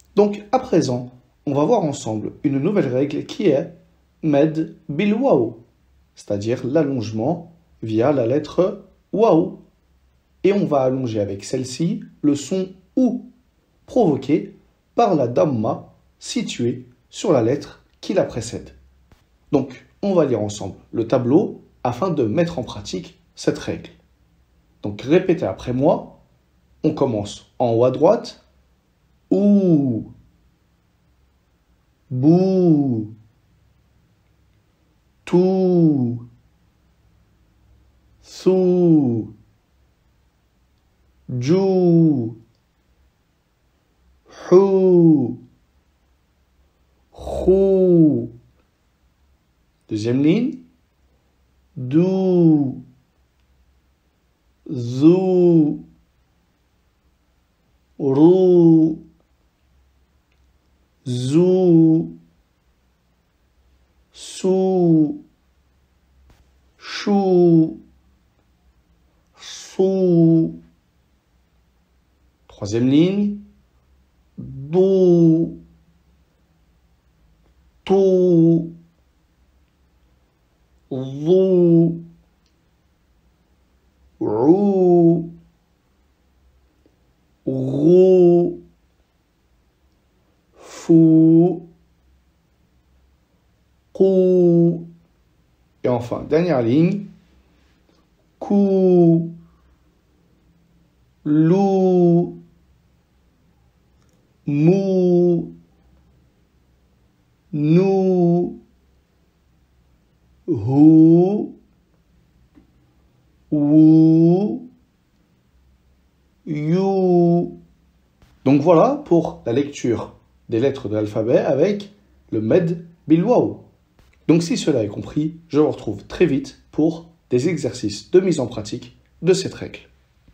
Donc, à présent, on va voir ensemble une nouvelle règle qui est med bil waw, c'est-à-dire l'allongement via la lettre waw. Et on va allonger avec celle-ci le son OU, provoqué par la damma située sur la lettre qui la précède. Donc, on va lire ensemble le tableau afin de mettre en pratique cette règle. Donc, répétez après moi. On commence en haut à droite. OU, BOU, TOU, SOU, JOU, HOU, KHOU. Deuxième ligne. DOU, ZOU, ROU, ZOU, SOU, CHOU, SOU. Troisième ligne. DOU, TOU, ZOU, ROU, ROU, FOU, QOU. Et enfin, dernière ligne. KOU, LOU, MOU, NOU, HOU, WOU, YOU. Donc voilà pour la lecture des lettres de l'alphabet avec le med bil waw. Donc si cela est compris, je vous retrouve très vite pour des exercices de mise en pratique de cette règle.